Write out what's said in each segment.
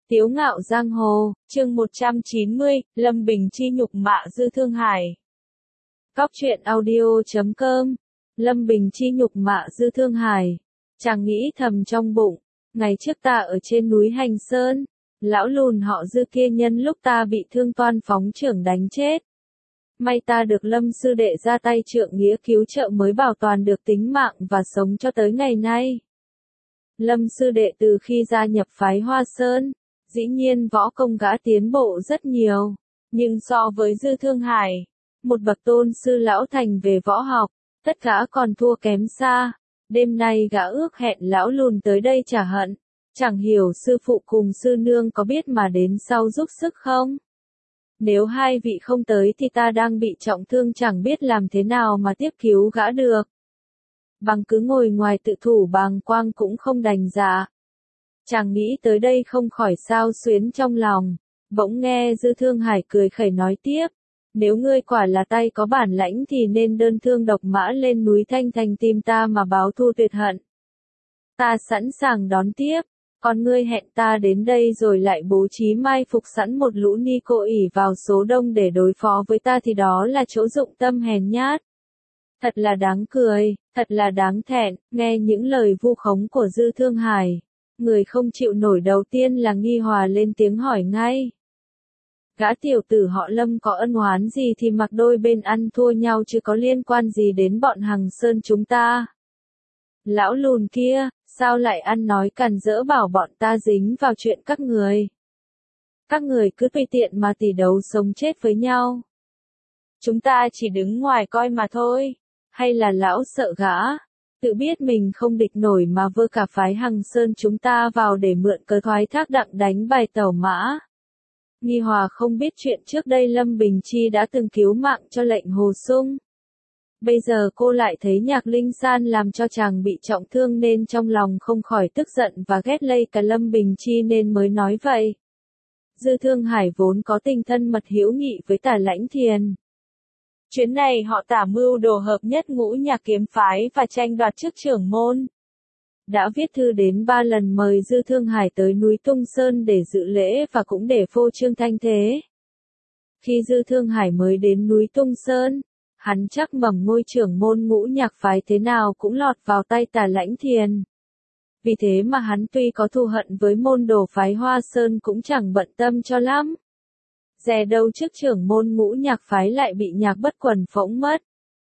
Tiếu ngạo giang hồ, chương 190, Lâm Bình Chi nhục mạ Dư Thương Hải. Cóc truyện audio.com. Lâm Bình Chi nhục mạ Dư Thương Hải. Chàng nghĩ thầm trong bụng, ngày trước ta ở trên núi Hành Sơn, lão lùn họ Dư kia nhân lúc ta bị thương toan phóng chưởng đánh chết. May ta được Lâm sư đệ ra tay trượng nghĩa cứu trợ mới bảo toàn được tính mạng và sống cho tới ngày nay. Lâm sư đệ từ khi gia nhập phái Hoa Sơn, dĩ nhiên võ công gã tiến bộ rất nhiều, nhưng so với Dư Thương Hải, một bậc tôn sư lão thành về võ học, tất cả còn thua kém xa. Đêm nay gã ước hẹn lão lùn tới đây trả hận, chẳng hiểu sư phụ cùng sư nương có biết mà đến sau giúp sức không? Nếu hai vị không tới thì ta đang bị trọng thương chẳng biết làm thế nào mà tiếp cứu gã được. Bằng cứ ngồi ngoài tự thủ bàng quang cũng không đành dạ. Chàng nghĩ tới đây không khỏi xao xuyến trong lòng, bỗng nghe Dư Thương Hải cười khẩy nói tiếp, nếu ngươi quả là tay có bản lãnh thì nên đơn thương độc mã lên núi Thanh Thành tìm ta mà báo thù tuyệt hận. Ta sẵn sàng đón tiếp, còn ngươi hẹn ta đến đây rồi lại bố trí mai phục sẵn một lũ ni cô ỷ vào số đông để đối phó với ta thì đó là chỗ dụng tâm hèn nhát. Thật là đáng cười, thật là đáng thẹn, nghe những lời vu khống của Dư Thương Hải. Người không chịu nổi đầu tiên là Nghi Hòa lên tiếng hỏi ngay. Gã tiểu tử họ Lâm có ân oán gì thì mặc đôi bên ăn thua nhau chứ có liên quan gì đến bọn Hằng Sơn chúng ta. Lão lùn kia, sao lại ăn nói càn rỡ bảo bọn ta dính vào chuyện các người. Các người cứ tùy tiện mà tỉ đấu sống chết với nhau. Chúng ta chỉ đứng ngoài coi mà thôi, hay là lão sợ gã? Tự biết mình không địch nổi mà vơ cả phái Hằng Sơn chúng ta vào để mượn cớ thoái thác đặng đánh bài tẩu mã. Nghi Hòa không biết chuyện trước đây Lâm Bình Chi đã từng cứu mạng cho lệnh Hồ Sung. Bây giờ cô lại thấy Nhạc Linh San làm cho chàng bị trọng thương nên trong lòng không khỏi tức giận và ghét lây cả Lâm Bình Chi nên mới nói vậy. Dư Thương Hải vốn có tình thân mật hữu nghị với Tả Lãnh Thiền. Chuyến này họ Tả mưu đồ hợp nhất ngũ nhạc kiếm phái và tranh đoạt chức trưởng môn. Đã viết thư đến 3 lần mời Dư Thương Hải tới núi Tung Sơn để dự lễ và cũng để phô trương thanh thế. Khi Dư Thương Hải mới đến núi Tung Sơn, hắn chắc mầm ngôi trưởng môn ngũ nhạc phái thế nào cũng lọt vào tay Tả Lãnh Thiền. Vì thế mà hắn tuy có thù hận với môn đồ phái Hoa Sơn cũng chẳng bận tâm cho lắm. Dè đâu chức trưởng môn ngũ nhạc phái lại bị Nhạc Bất Quần phỗng mất.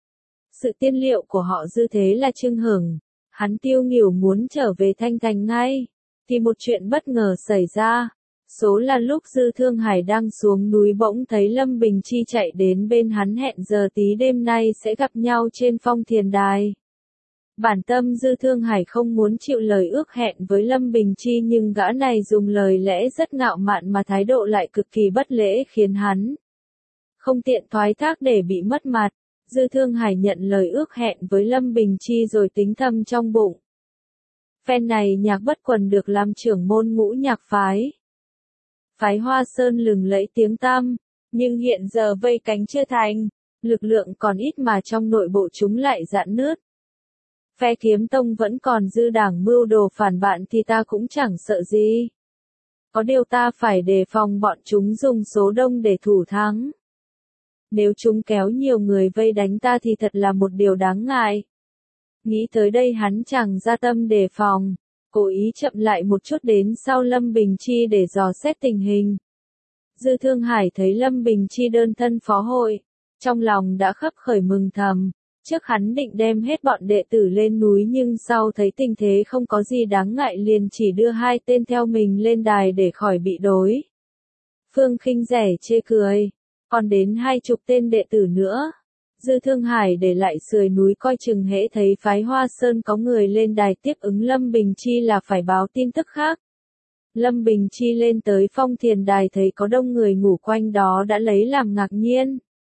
Sự tiên liệu của họ Dư thế là chưng hửng, hắn tiêu nghỉu muốn trở về Thanh Thành ngay, thì một chuyện bất ngờ xảy ra. Số là lúc Dư Thương Hải đang xuống núi bỗng thấy Lâm Bình Chi chạy đến bên hắn hẹn giờ tí đêm nay sẽ gặp nhau trên Phong Thiền Đài. Bản tâm Dư Thương Hải không muốn chịu lời ước hẹn với Lâm Bình Chi nhưng gã này dùng lời lẽ rất ngạo mạn mà thái độ lại cực kỳ bất lễ khiến hắn không tiện thoái thác để bị mất mặt. Dư Thương Hải nhận lời ước hẹn với Lâm Bình Chi rồi tính thầm trong bụng. Phen này Nhạc Bất Quần được làm trưởng môn ngũ nhạc phái. Phái Hoa Sơn lừng lẫy tiếng tăm, nhưng hiện giờ vây cánh chưa thành, lực lượng còn ít mà trong nội bộ chúng lại rạn nứt. Phe Kiếm Tông vẫn còn dư đảng mưu đồ phản bạn thì ta cũng chẳng sợ gì. Có điều ta phải đề phòng bọn chúng dùng số đông để thủ thắng. Nếu chúng kéo nhiều người vây đánh ta thì thật là một điều đáng ngại. Nghĩ tới đây hắn chẳng ra tâm đề phòng, cố ý chậm lại một chút đến sau Lâm Bình Chi để dò xét tình hình. Dư Thương Hải thấy Lâm Bình Chi đơn thân phó hội, trong lòng đã khấp khởi mừng thầm. Trước hắn định đem hết bọn đệ tử lên núi nhưng sau thấy tình thế không có gì đáng ngại liền chỉ đưa 2 tên theo mình lên đài để khỏi bị đối phương khinh rẻ chê cười. Còn đến 20 tên đệ tử nữa. Dư Thương Hải để lại sườn núi coi chừng hễ thấy phái Hoa Sơn có người lên đài tiếp ứng Lâm Bình Chi là phải báo tin tức khác. Lâm Bình Chi lên tới Phong Thiền Đài thấy có đông người ngủ quanh đó đã lấy làm ngạc nhiên.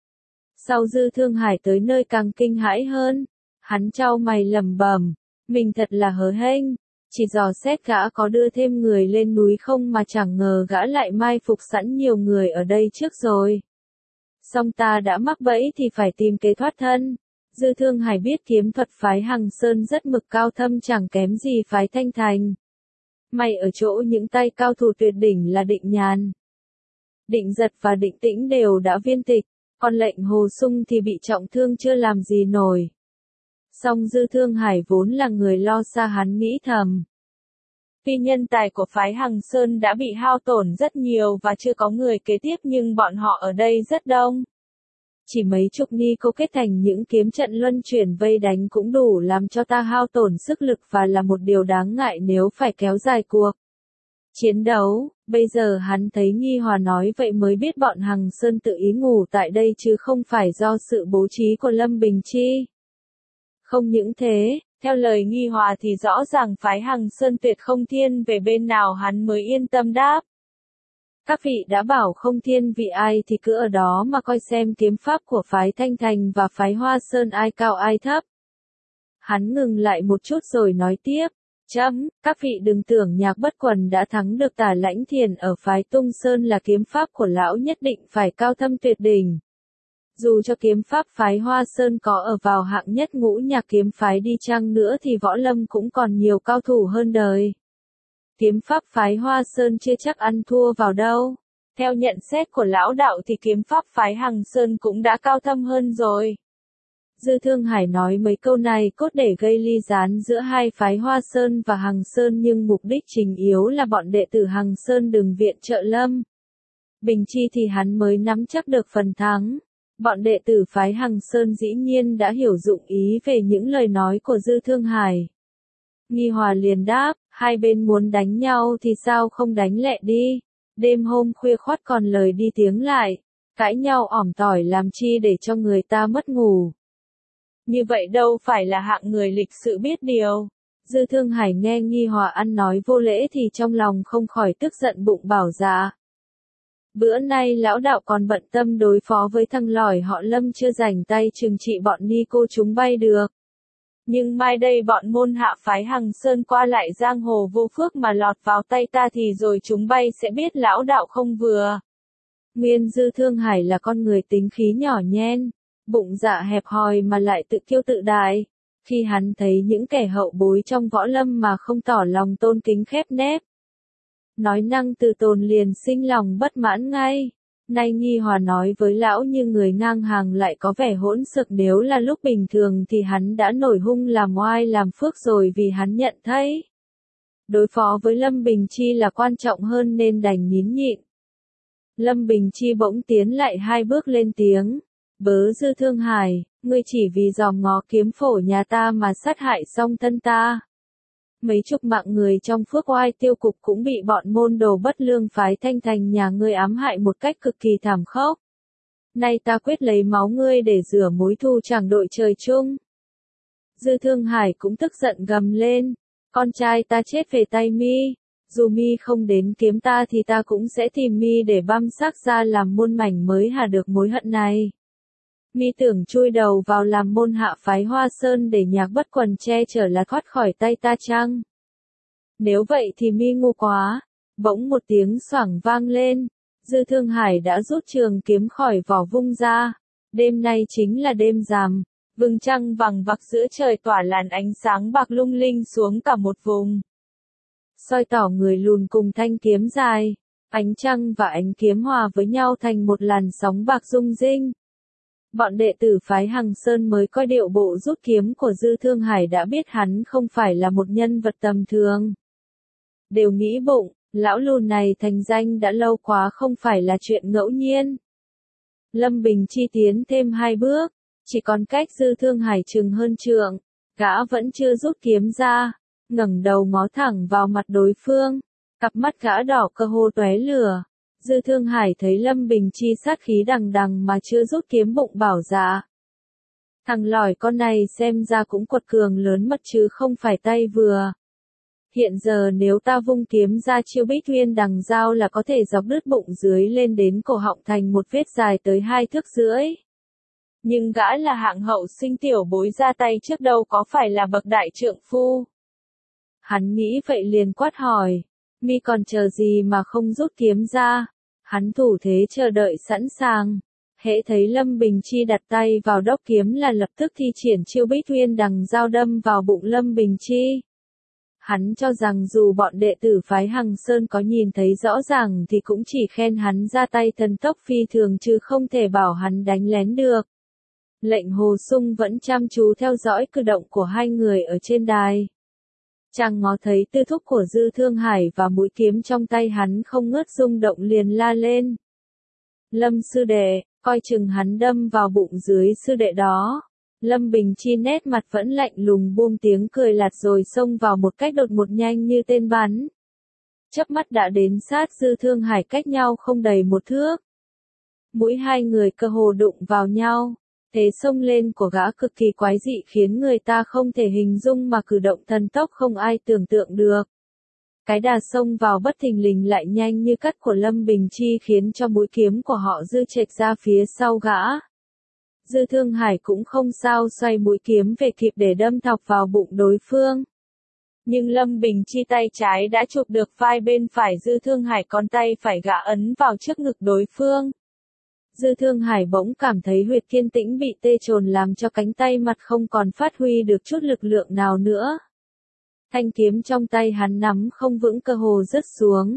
Sau Dư Thương Hải tới nơi càng kinh hãi hơn, hắn chau mày lẩm bẩm, mình thật là hớ hênh, chỉ dò xét gã có đưa thêm người lên núi không mà chẳng ngờ gã lại mai phục sẵn nhiều người ở đây trước rồi. Song ta đã mắc bẫy thì phải tìm kế thoát thân. Dư Thương Hải biết kiếm thuật phái Hằng Sơn rất mực cao thâm chẳng kém gì phái Thanh Thành. May ở chỗ những tay cao thủ tuyệt đỉnh là Định Nhàn, Định Giật và Định Tĩnh đều đã viên tịch, còn Lệnh Hồ Sung thì bị trọng thương chưa làm gì nổi. Song Dư Thương Hải vốn là người lo xa, hắn nghĩ thầm. Tuy nhân tài của phái Hằng Sơn đã bị hao tổn rất nhiều và chưa có người kế tiếp, nhưng bọn họ ở đây rất đông. Chỉ mấy chục ni cô kết thành những kiếm trận luân chuyển vây đánh cũng đủ làm cho ta hao tổn sức lực và là một điều đáng ngại nếu phải kéo dài cuộc chiến đấu. Bây giờ hắn thấy Nghi Hòa nói vậy mới biết bọn Hằng Sơn tự ý ngủ tại đây chứ không phải do sự bố trí của Lâm Bình Chi. Không những thế, theo lời Nghi Hòa thì rõ ràng phái Hằng Sơn tuyệt không thiên về bên nào, hắn mới yên tâm đáp. Các vị đã bảo không thiên vị ai thì cứ ở đó mà coi xem kiếm pháp của phái Thanh Thành và phái Hoa Sơn ai cao ai thấp. Hắn ngừng lại một chút rồi nói tiếp. Các vị đừng tưởng Nhạc Bất Quần đã thắng được Tả Lãnh Thiền ở phái Tung Sơn là kiếm pháp của lão nhất định phải cao thâm tuyệt đỉnh. Dù cho kiếm pháp phái Hoa Sơn có ở vào hạng nhất ngũ nhạc kiếm phái đi chăng nữa thì võ lâm cũng còn nhiều cao thủ hơn đời. Kiếm pháp phái Hoa Sơn chưa chắc ăn thua vào đâu. Theo nhận xét của lão đạo thì kiếm pháp phái Hằng Sơn cũng đã cao thâm hơn rồi. Dư Thương Hải nói mấy câu này cốt để gây ly gián giữa hai phái Hoa Sơn và Hằng Sơn, nhưng mục đích chính yếu là bọn đệ tử Hằng Sơn đừng viện trợ Lâm Bình Chi thì hắn mới nắm chắc được phần thắng. Bọn đệ tử phái Hằng Sơn dĩ nhiên đã hiểu dụng ý về những lời nói của Dư Thương Hải. Nghi Hòa liền đáp, hai bên muốn đánh nhau thì sao không đánh lẹ đi. Đêm hôm khuya khoắt còn lời đi tiếng lại, cãi nhau ỏm tỏi làm chi để cho người ta mất ngủ. Như vậy đâu phải là hạng người lịch sự biết điều. Dư Thương Hải nghe Nghi Hòa ăn nói vô lễ thì trong lòng không khỏi tức giận, bụng bảo dạ. Bữa nay lão đạo còn bận tâm đối phó với thằng lỏi họ Lâm chưa rảnh tay trừng trị bọn ni cô chúng bay được. Nhưng mai đây bọn môn hạ phái Hằng Sơn qua lại giang hồ vô phước mà lọt vào tay ta thì rồi chúng bay sẽ biết lão đạo không vừa. Nguyên Dư Thương Hải là con người tính khí nhỏ nhen, bụng dạ hẹp hòi mà lại tự kiêu tự đại. Khi hắn thấy những kẻ hậu bối trong võ lâm mà không tỏ lòng tôn kính khép nép, nói năng từ tốn liền sinh lòng bất mãn ngay. Nay Nghi Hòa nói với lão như người ngang hàng lại có vẻ hỗn xược, nếu là lúc bình thường thì hắn đã nổi hung làm oai làm phước rồi, vì hắn nhận thấy đối phó với Lâm Bình Chi là quan trọng hơn nên đành nín nhịn. Lâm Bình Chi bỗng tiến lại hai bước lên tiếng, bớ Dư Thương Hải, ngươi chỉ vì dòm ngó kiếm phổ nhà ta mà sát hại song thân ta. Mấy chục mạng người trong Phước Oai Tiêu Cục cũng bị bọn môn đồ bất lương phái Thanh Thành nhà ngươi ám hại một cách cực kỳ thảm khốc. Nay ta quyết lấy máu ngươi để rửa mối thù chẳng đội trời chung. Dư Thương Hải cũng tức giận gầm lên, con trai ta chết về tay mi, dù mi không đến kiếm ta thì ta cũng sẽ tìm mi để băm xác ra làm muôn mảnh mới hà được mối hận này. Mi tưởng chui đầu vào làm môn hạ phái Hoa Sơn để Nhạc Bất Quần che chở là thoát khỏi tay ta chăng? Nếu vậy thì mi ngu quá. Bỗng một tiếng xoảng vang lên, Dư Thương Hải đã rút trường kiếm khỏi vỏ vung ra. Đêm nay chính là đêm rằm, vầng trăng vằng vặc giữa trời tỏa làn ánh sáng bạc lung linh xuống cả một vùng, soi tỏ người lùn cùng thanh kiếm dài. Ánh trăng và ánh kiếm hòa với nhau thành một làn sóng bạc rung rinh. Bọn đệ tử phái Hằng Sơn mới coi điệu bộ rút kiếm của Dư Thương Hải đã biết hắn không phải là một nhân vật tầm thường. Đều nghĩ bụng, lão lùn này thành danh đã lâu quá không phải là chuyện ngẫu nhiên. Lâm Bình Chi tiến thêm hai bước, chỉ còn cách Dư Thương Hải chừng hơn trượng, gã vẫn chưa rút kiếm ra, ngẩng đầu ngó thẳng vào mặt đối phương, cặp mắt gã đỏ cơ hồ tóe lửa. Dư Thương Hải thấy Lâm Bình Chi sát khí đằng đằng mà chưa rút kiếm, bụng bảo dạ. Thằng lỏi con này xem ra cũng quật cường lớn mật chứ không phải tay vừa. Hiện giờ nếu ta vung kiếm ra chiêu Bích Uyên đằng dao là có thể dọc đứt bụng dưới lên đến cổ họng thành một vết dài tới 2 thước rưỡi. Nhưng gã là hạng hậu sinh tiểu bối, ra tay trước đâu có phải là bậc đại trượng phu. Hắn nghĩ vậy liền quát hỏi, mi còn chờ gì mà không rút kiếm ra? Hắn thủ thế chờ đợi sẵn sàng. Hễ thấy Lâm Bình Chi đặt tay vào đốc kiếm là lập tức thi triển chiêu Bích Uyên đằng dao đâm vào bụng Lâm Bình Chi. Hắn cho rằng dù bọn đệ tử phái Hằng Sơn có nhìn thấy rõ ràng thì cũng chỉ khen hắn ra tay thần tốc phi thường chứ không thể bảo hắn đánh lén được. Lệnh Hồ Sung vẫn chăm chú theo dõi cử động của hai người ở trên đài. Chàng ngó thấy tư thúc của Dư Thương Hải và mũi kiếm trong tay hắn không ngớt rung động liền la lên. Lâm sư đệ, coi chừng hắn đâm vào bụng dưới sư đệ đó. Lâm Bình Chi nét mặt vẫn lạnh lùng buông tiếng cười lạt rồi xông vào một cách đột ngột nhanh như tên bắn. Chớp mắt đã đến sát Dư Thương Hải cách nhau không đầy một thước. Mũi hai người cơ hồ đụng vào nhau. Thế xông lên của gã cực kỳ quái dị khiến người ta không thể hình dung mà cử động thần tốc không ai tưởng tượng được. Cái đà xông vào bất thình lình lại nhanh như cắt của Lâm Bình Chi khiến cho mũi kiếm của họ dư chệch ra phía sau gã. Dư Thương Hải cũng không sao xoay mũi kiếm về kịp để đâm thọc vào bụng đối phương. Nhưng Lâm Bình Chi tay trái đã chụp được vai bên phải Dư Thương Hải còn tay phải gã ấn vào trước ngực đối phương. Dư Thương Hải bỗng cảm thấy huyệt kiên tĩnh bị tê chồn làm cho cánh tay mặt không còn phát huy được chút lực lượng nào nữa. Thanh kiếm trong tay hắn nắm không vững cơ hồ rớt xuống.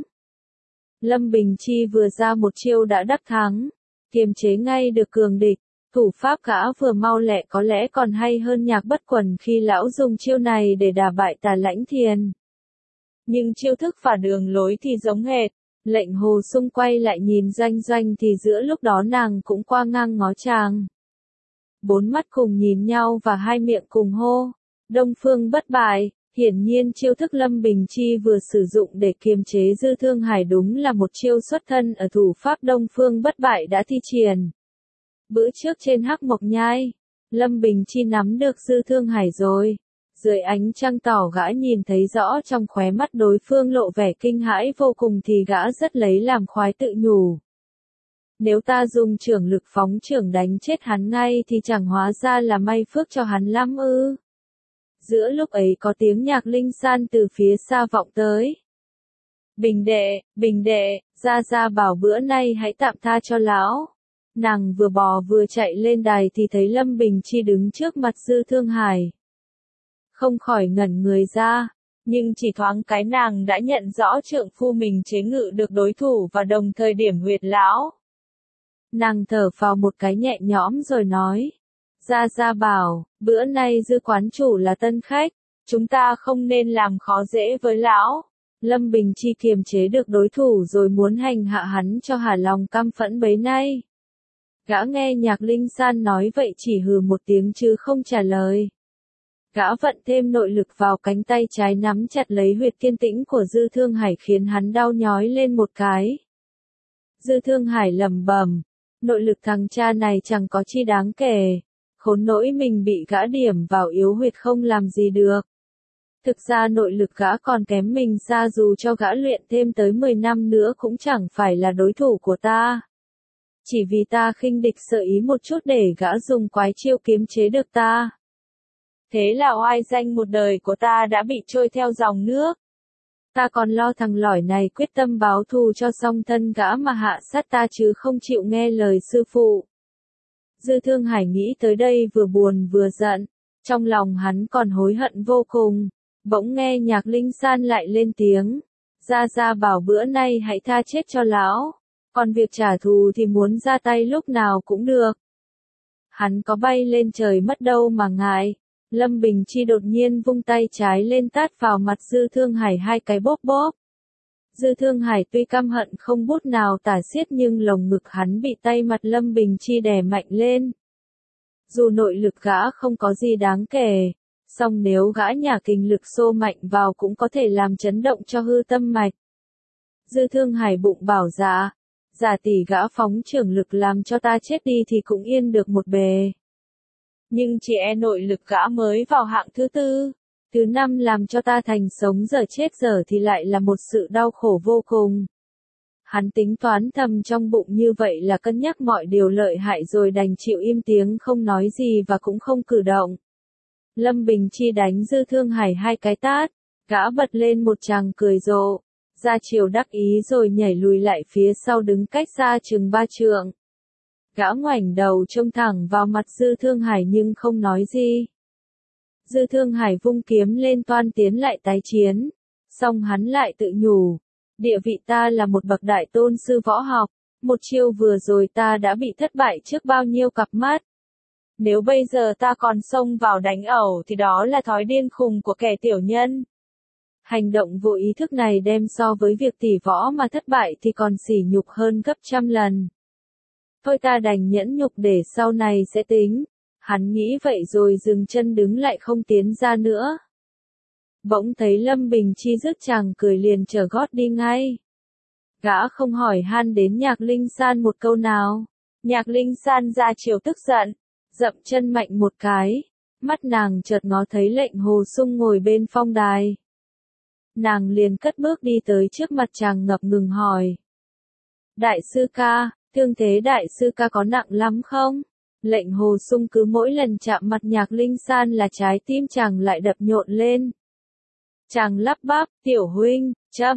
Lâm Bình Chi vừa ra một chiêu đã đắc thắng, kiềm chế ngay được cường địch. Thủ pháp gã vừa mau lẹ có lẽ còn hay hơn Nhạc Bất Quần khi lão dùng chiêu này để đả bại Tà Lãnh Thiền. Nhưng chiêu thức và đường lối thì giống hệt. Lệnh Hồ Sung quay lại nhìn Doanh Doanh thì giữa lúc đó nàng cũng qua ngang ngó chàng. Bốn mắt cùng nhìn nhau và hai miệng cùng hô. Đông Phương bất bại. Hiển nhiên chiêu thức Lâm Bình Chi vừa sử dụng để kiềm chế Dư Thương Hải đúng là một chiêu xuất thân ở thủ pháp Đông Phương bất bại đã thi triển. Bữa trước trên Hắc Mộc Nhai, Lâm Bình Chi nắm được Dư Thương Hải rồi. Dưới ánh trăng tỏ gã nhìn thấy rõ trong khóe mắt đối phương lộ vẻ kinh hãi vô cùng thì gã rất lấy làm khoái tự nhủ. Nếu ta dùng trưởng lực phóng trưởng đánh chết hắn ngay thì chẳng hóa ra là may phước cho hắn lắm ư. Giữa lúc ấy có tiếng nhạc linh san từ phía xa vọng tới. Bình đệ, ra bảo bữa nay hãy tạm tha cho lão. Nàng vừa bò vừa chạy lên đài thì thấy Lâm Bình Chi đứng trước mặt Dư Thương Hải. Không khỏi ngẩn người ra, nhưng chỉ thoáng cái nàng đã nhận rõ trượng phu mình chế ngự được đối thủ và đồng thời điểm huyệt lão. Nàng thở phào một cái nhẹ nhõm rồi nói. Ra bảo, bữa nay Dư quán chủ là tân khách, chúng ta không nên làm khó dễ với lão. Lâm Bình Chi kiềm chế được đối thủ rồi muốn hành hạ hắn cho hả lòng căm phẫn bấy nay. Gã nghe Nhạc Linh San nói vậy chỉ hừ một tiếng chứ không trả lời. Gã vận thêm nội lực vào cánh tay trái nắm chặt lấy huyệt kiên tĩnh của Dư Thương Hải khiến hắn đau nhói lên một cái. Dư Thương Hải lẩm bẩm, nội lực thằng cha này chẳng có chi đáng kể, khốn nỗi mình bị gã điểm vào yếu huyệt không làm gì được. Thực ra nội lực gã còn kém mình xa dù cho gã luyện thêm tới 10 năm nữa cũng chẳng phải là đối thủ của ta. Chỉ vì ta khinh địch sợ ý một chút để gã dùng quái chiêu kiếm chế được ta. Thế là oai danh một đời của ta đã bị trôi theo dòng nước. Ta còn lo thằng lỏi này quyết tâm báo thù cho xong thân gã mà hạ sát ta chứ không chịu nghe lời sư phụ. Dư Thương Hải nghĩ tới đây vừa buồn vừa giận, trong lòng hắn còn hối hận vô cùng. Bỗng nghe Nhạc Linh San lại lên tiếng, ra bảo bữa nay hãy tha chết cho lão, còn việc trả thù thì muốn ra tay lúc nào cũng được. Hắn có bay lên trời mất đâu mà ngại. Lâm Bình Chi đột nhiên vung tay trái lên tát vào mặt Dư Thương Hải hai cái bóp bóp. Dư Thương Hải tuy căm hận không bút nào tả xiết nhưng lồng ngực hắn bị tay mặt Lâm Bình Chi đè mạnh lên. Dù nội lực gã không có gì đáng kể, song nếu gã nhả kình lực xô mạnh vào cũng có thể làm chấn động cho hư tâm mạch. Dư Thương Hải bụng bảo giả tỷ gã phóng trưởng lực làm cho ta chết đi thì cũng yên được một bề. Nhưng chỉ e nội lực gã mới vào hạng thứ tư, thứ năm làm cho ta thành sống giờ chết giờ thì lại là một sự đau khổ vô cùng. Hắn tính toán thầm trong bụng như vậy là cân nhắc mọi điều lợi hại rồi đành chịu im tiếng không nói gì và cũng không cử động. Lâm Bình Chi đánh Dư Thương Hải hai cái tát, gã bật lên một tràng cười rộ, ra chiều đắc ý rồi nhảy lùi lại phía sau đứng cách xa chừng 3 trượng. Gã ngoảnh đầu trông thẳng vào mặt Dư Thương Hải nhưng không nói gì. Dư Thương Hải vung kiếm lên toan tiến lại tái chiến. Song hắn lại tự nhủ. Địa vị ta là một bậc đại tôn sư võ học. Một chiêu vừa rồi ta đã bị thất bại trước bao nhiêu cặp mắt. Nếu bây giờ ta còn xông vào đánh ẩu thì đó là thói điên khùng của kẻ tiểu nhân. Hành động vô ý thức này đem so với việc tỉ võ mà thất bại thì còn sỉ nhục hơn gấp trăm lần. Thôi ta đành nhẫn nhục để sau này sẽ tính. Hắn nghĩ vậy rồi dừng chân đứng lại không tiến ra nữa. Bỗng thấy Lâm Bình Chi rước chàng cười liền trở gót đi ngay. Gã không hỏi han đến Nhạc Linh San một câu nào. Nhạc Linh San ra chiều tức giận, dậm chân mạnh một cái. Mắt nàng chợt ngó thấy Lệnh Hồ Sung ngồi bên phong đài. Nàng liền cất bước đi tới trước mặt chàng ngập ngừng hỏi. Đại sư ca, thương thế đại sư ca có nặng lắm không? Lệnh Hồ Sung cứ mỗi lần chạm mặt Nhạc Linh San là trái tim chàng lại đập nhộn lên. Chàng lắp bắp, tiểu huynh,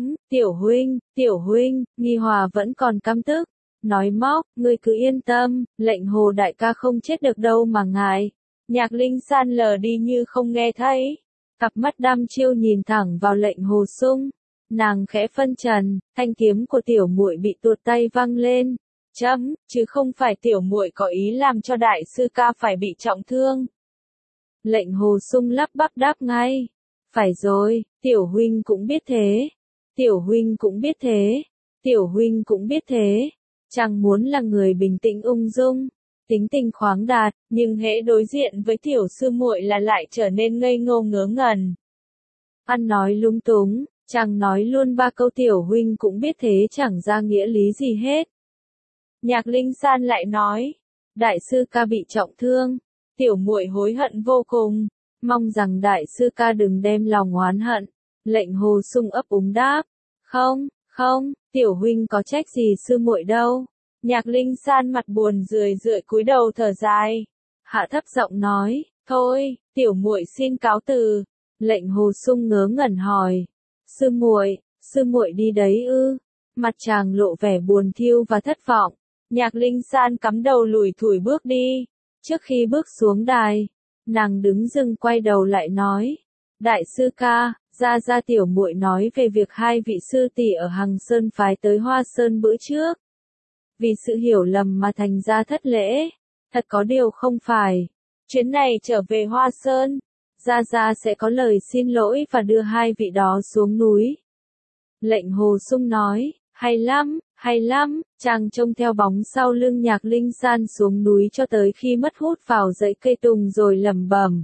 tiểu huynh, Nghi Hòa vẫn còn căm tức. Nói móc, ngươi cứ yên tâm, Lệnh Hồ đại ca không chết được đâu mà ngại. Nhạc Linh San lờ đi như không nghe thấy. Cặp mắt đăm chiêu nhìn thẳng vào Lệnh Hồ Sung. Nàng khẽ phân trần, thanh kiếm của tiểu muội bị tuột tay văng lên. Chứ không phải tiểu muội có ý làm cho đại sư ca phải bị trọng thương. Lệnh Hồ Sung lắp bắp đáp ngay. Phải rồi, tiểu huynh cũng biết thế. Tiểu huynh cũng biết thế. Tiểu huynh cũng biết thế. Chàng muốn là người bình tĩnh ung dung, tính tình khoáng đạt, nhưng hễ đối diện với tiểu sư muội là lại trở nên ngây ngô ngớ ngẩn. Ăn nói lung túng, chàng nói luôn ba câu tiểu huynh cũng biết thế chẳng ra nghĩa lý gì hết. Nhạc Linh San lại nói, đại sư ca bị trọng thương, tiểu muội hối hận vô cùng, mong rằng đại sư ca đừng đem lòng oán hận. Lệnh Hồ Sung ấp úng đáp, không, tiểu huynh có trách gì sư muội đâu. Nhạc Linh San mặt buồn rười rượi cúi đầu thở dài, hạ thấp giọng nói, thôi, tiểu muội xin cáo từ. Lệnh Hồ Sung ngớ ngẩn hỏi, sư muội đi đấy ư? Mặt chàng lộ vẻ buồn thiu và thất vọng. Nhạc Linh San cắm đầu lủi thủi bước đi. Trước khi bước xuống đài, nàng đứng dừng quay đầu lại nói, đại sư ca, ra tiểu muội nói về việc hai vị sư tỷ ở Hằng Sơn phái tới Hoa Sơn bữa trước. Vì sự hiểu lầm mà thành ra thất lễ. Thật có điều không phải. Chuyến này trở về Hoa Sơn, Gia sẽ có lời xin lỗi và đưa hai vị đó xuống núi. Lệnh Hồ Sung nói, hay lắm, chàng trông theo bóng sau lưng Nhạc Linh San xuống núi cho tới khi mất hút vào dãy cây tùng rồi lẩm bẩm.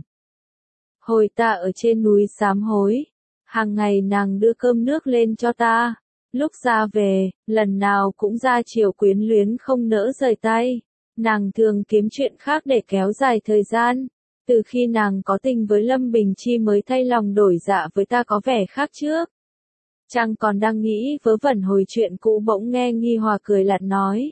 Hồi ta ở trên núi sám hối, hàng ngày nàng đưa cơm nước lên cho ta. Lúc ra về, lần nào cũng ra chiều quyến luyến không nỡ rời tay. Nàng thường kiếm chuyện khác để kéo dài thời gian. Từ khi nàng có tình với Lâm Bình Chi mới thay lòng đổi dạ với ta có vẻ khác trước. Chàng còn đang nghĩ vớ vẩn hồi chuyện cũ bỗng nghe Nghi Hòa cười lạt nói.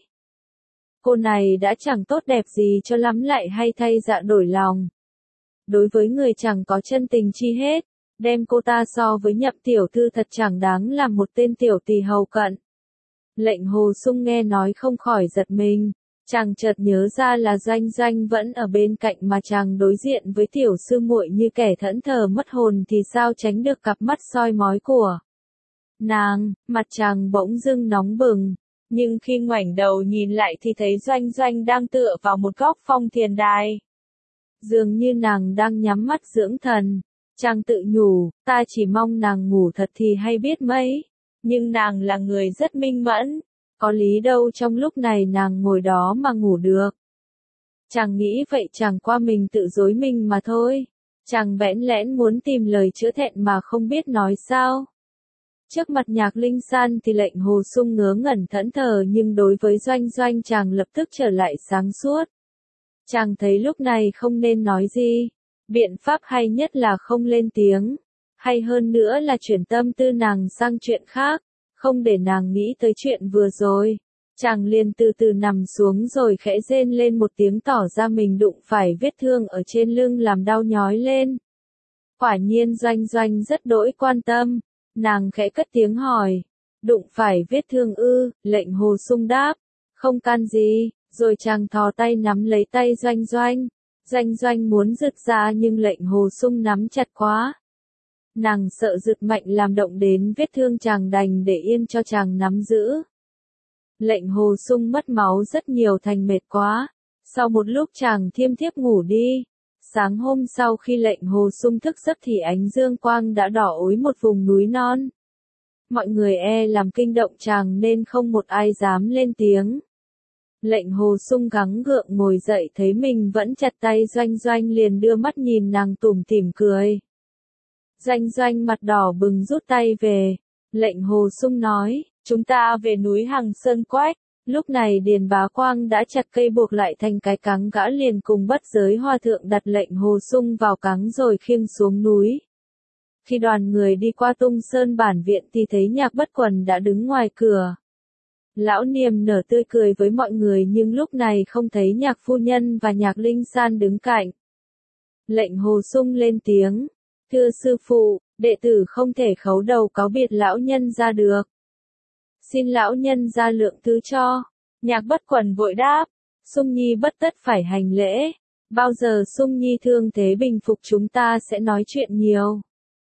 Cô này đã chẳng tốt đẹp gì cho lắm lại hay thay dạ đổi lòng. Đối với người chẳng có chân tình chi hết. Đem cô ta so với Nhậm tiểu thư thật chẳng đáng là một tên tiểu tỳ hầu cận. Lệnh Hồ Sung nghe nói không khỏi giật mình. Chàng chợt nhớ ra là Doanh Doanh vẫn ở bên cạnh mà chàng đối diện với tiểu sư muội như kẻ thẫn thờ mất hồn thì sao tránh được cặp mắt soi mói của nàng. Mặt chàng bỗng dưng nóng bừng. Nhưng khi ngoảnh đầu nhìn lại thì thấy Doanh Doanh đang tựa vào một góc phong thiền đài. Dường như nàng đang nhắm mắt dưỡng thần. Chàng tự nhủ, ta chỉ mong nàng ngủ thật thì hay biết mấy. Nhưng nàng là người rất minh mẫn. Có lý đâu trong lúc này nàng ngồi đó mà ngủ được. Chàng nghĩ vậy chẳng qua mình tự dối mình mà thôi. Chàng bẽn lẽn muốn tìm lời chữa thẹn mà không biết nói sao. Trước mặt Nhạc Linh San thì Lệnh Hồ Sung ngớ ngẩn thẫn thờ nhưng đối với Doanh Doanh chàng lập tức trở lại sáng suốt. Chàng thấy lúc này không nên nói gì. Biện pháp hay nhất là không lên tiếng. Hay hơn nữa là chuyển tâm tư nàng sang chuyện khác. Không để nàng nghĩ tới chuyện vừa rồi. Chàng liền từ từ nằm xuống rồi khẽ rên lên một tiếng tỏ ra mình đụng phải vết thương ở trên lưng làm đau nhói lên. Quả nhiên Doanh Doanh rất đỗi quan tâm. Nàng khẽ cất tiếng hỏi. Đụng phải vết thương ư? Lệnh Hồ Sung đáp. Không can gì. Rồi chàng thò tay nắm lấy tay Doanh Doanh. Doanh Doanh muốn giật ra nhưng lệnh Hồ Sung nắm chặt quá. Nàng sợ giật mạnh làm động đến vết thương chàng đành để yên cho chàng nắm giữ. Lệnh Hồ Sung mất máu rất nhiều thành mệt quá. Sau một lúc chàng thiêm thiếp ngủ đi. Sáng hôm sau khi lệnh Hồ Sung thức giấc thì ánh dương quang đã đỏ ối một vùng núi non. Mọi người làm kinh động chàng nên không một ai dám lên tiếng. Lệnh Hồ Sung gắng gượng ngồi dậy thấy mình vẫn chặt tay Doanh Doanh liền đưa mắt nhìn nàng tủm tỉm cười. Doanh Doanh mặt đỏ bừng rút tay về. Lệnh Hồ Sung nói, chúng ta về núi Hằng Sơn Quách. Lúc này Điền Bá Quang đã chặt cây buộc lại thành cái cáng, gã liền cùng Bất Giới Hòa Thượng đặt lệnh Hồ Sung vào cáng rồi khiêng xuống núi. Khi đoàn người đi qua Tung Sơn bản viện thì thấy Nhạc Bất Quần đã đứng ngoài cửa. Lão niềm nở tươi cười với mọi người nhưng lúc này không thấy Nhạc phu nhân và Nhạc Linh San đứng cạnh. Lệnh Hồ Sung lên tiếng, thưa sư phụ, đệ tử không thể khấu đầu cáo biệt lão nhân ra được. Xin lão nhân ra lượng thứ cho. Nhạc Bất Quần vội đáp, Sung Nhi bất tất phải hành lễ. Bao giờ Sung Nhi thương thế bình phục chúng ta sẽ nói chuyện nhiều.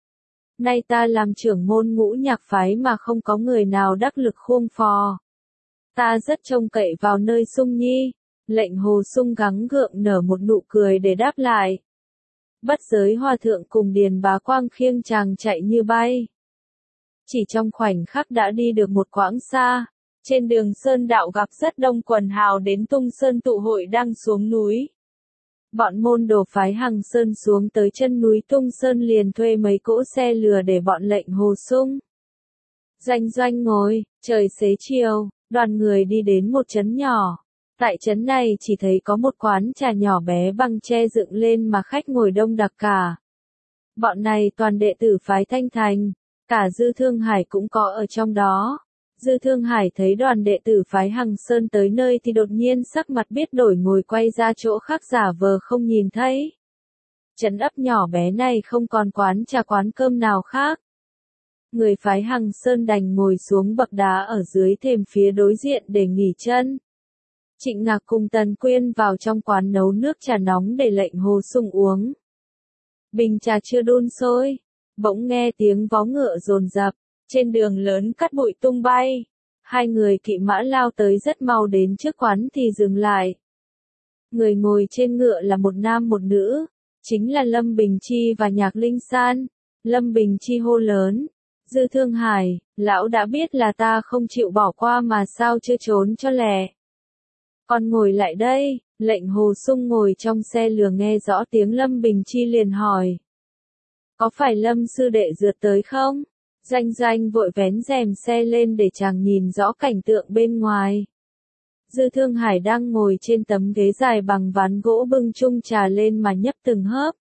Nay ta làm trưởng môn Ngũ Nhạc phái mà không có người nào đắc lực khuông phò. Ta rất trông cậy vào nơi Sung Nhi. Lệnh Hồ Sung gắng gượng nở một nụ cười để đáp lại. Bất Giới Hòa Thượng cùng Điền Bá Quang khiêng chàng chạy như bay. Chỉ trong khoảnh khắc đã đi được một quãng xa. Trên đường Sơn Đạo gặp rất đông quần hào đến Tung Sơn tụ hội đang xuống núi. Bọn môn đồ phái Hằng Sơn xuống tới chân núi Tung Sơn liền thuê mấy cỗ xe lừa để bọn lệnh Hồ Sung. Doanh Doanh ngồi, trời xế chiều, đoàn người đi đến một trấn nhỏ. Tại trấn này chỉ thấy có một quán trà nhỏ bé bằng tre dựng lên mà khách ngồi đông đặc cả. Bọn này toàn đệ tử phái Thanh Thành, cả Dư Thương Hải cũng có ở trong đó. Dư Thương Hải thấy đoàn đệ tử phái Hằng Sơn tới nơi thì đột nhiên sắc mặt biết đổi, ngồi quay ra chỗ khác giả vờ không nhìn thấy. Trấn ấp nhỏ bé này không còn quán trà quán cơm nào khác. Người phái Hằng Sơn đành ngồi xuống bậc đá ở dưới thềm phía đối diện để nghỉ chân. Trịnh Ngạc cùng Tần Quyên vào trong quán nấu nước trà nóng để lệnh Hồ Sung uống. Bình trà chưa đun sôi, bỗng nghe tiếng vó ngựa dồn dập, trên đường lớn cát bụi tung bay. Hai người kỵ mã lao tới rất mau đến trước quán thì dừng lại. Người ngồi trên ngựa là một nam một nữ, chính là Lâm Bình Chi và Nhạc Linh San. Lâm Bình Chi hô lớn, Dư Thương Hải, lão đã biết là ta không chịu bỏ qua mà sao chưa trốn cho lẹ. Con ngồi lại đây. Lệnh Hồ Sung ngồi trong xe lừa nghe rõ tiếng Lâm Bình Chi liền hỏi. Có phải Lâm sư đệ rượt tới không? Doanh Doanh vội vén rèm xe lên để chàng nhìn rõ cảnh tượng bên ngoài. Dư Thương Hải đang ngồi trên tấm ghế dài bằng ván gỗ bưng chung trà lên mà nhấp từng hớp.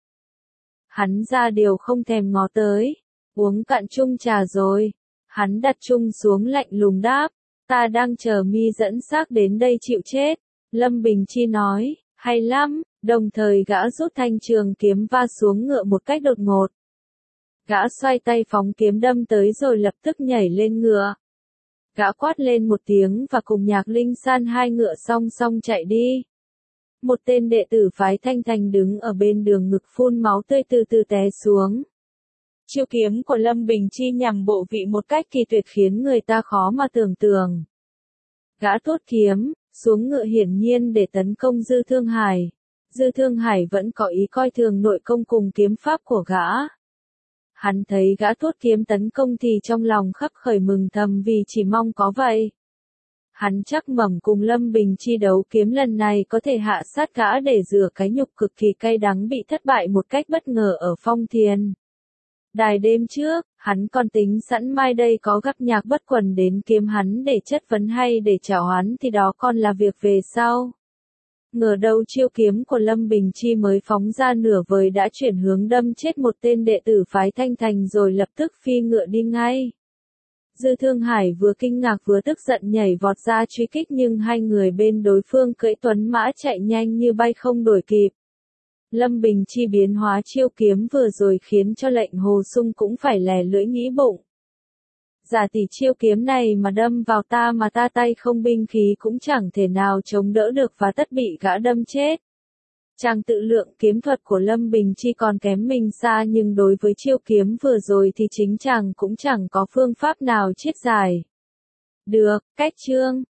Hắn ra điều không thèm ngó tới. Uống cạn chung trà rồi. Hắn đặt chung xuống lạnh lùng đáp. Ta đang chờ mi dẫn xác đến đây chịu chết. Lâm Bình Chi nói, hay lắm, đồng thời gã rút thanh trường kiếm va xuống ngựa một cách đột ngột. Gã xoay tay phóng kiếm đâm tới rồi lập tức nhảy lên ngựa. Gã quát lên một tiếng và cùng Nhạc Linh San hai ngựa song song chạy đi. Một tên đệ tử phái Thanh Thành đứng ở bên đường ngực phun máu tươi từ từ té xuống. Chiêu kiếm của Lâm Bình Chi nhằm bộ vị một cách kỳ tuyệt khiến người ta khó mà tưởng tượng. Gã thốt kiếm, xuống ngựa hiển nhiên để tấn công Dư Thương Hải. Dư Thương Hải vẫn có ý coi thường nội công cùng kiếm pháp của gã. Hắn thấy gã thốt kiếm tấn công thì trong lòng khắc khởi mừng thầm vì chỉ mong có vậy. Hắn chắc mẩm cùng Lâm Bình Chi đấu kiếm lần này có thể hạ sát gã để rửa cái nhục cực kỳ cay đắng bị thất bại một cách bất ngờ ở Phong Thiền. Đài đêm trước, hắn còn tính sẵn mai đây có gặp Nhạc Bất Quần đến kiếm hắn để chất vấn hay để trảo hắn thì đó còn là việc về sau. Ngờ đâu chiêu kiếm của Lâm Bình Chi mới phóng ra nửa vời đã chuyển hướng đâm chết một tên đệ tử phái Thanh Thành rồi lập tức phi ngựa đi ngay. Dư Thương Hải vừa kinh ngạc vừa tức giận nhảy vọt ra truy kích nhưng hai người bên đối phương cưỡi tuấn mã chạy nhanh như bay không đuổi kịp. Lâm Bình Chi biến hóa chiêu kiếm vừa rồi khiến cho lệnh Hồ Sung cũng phải lè lưỡi nghĩ bụng. Giả tỷ chiêu kiếm này mà đâm vào ta mà ta tay không binh khí cũng chẳng thể nào chống đỡ được và tất bị gã đâm chết. Chàng tự lượng kiếm thuật của Lâm Bình Chi còn kém mình xa, nhưng đối với chiêu kiếm vừa rồi thì chính chàng cũng chẳng có phương pháp nào chiết giải được. Cách chương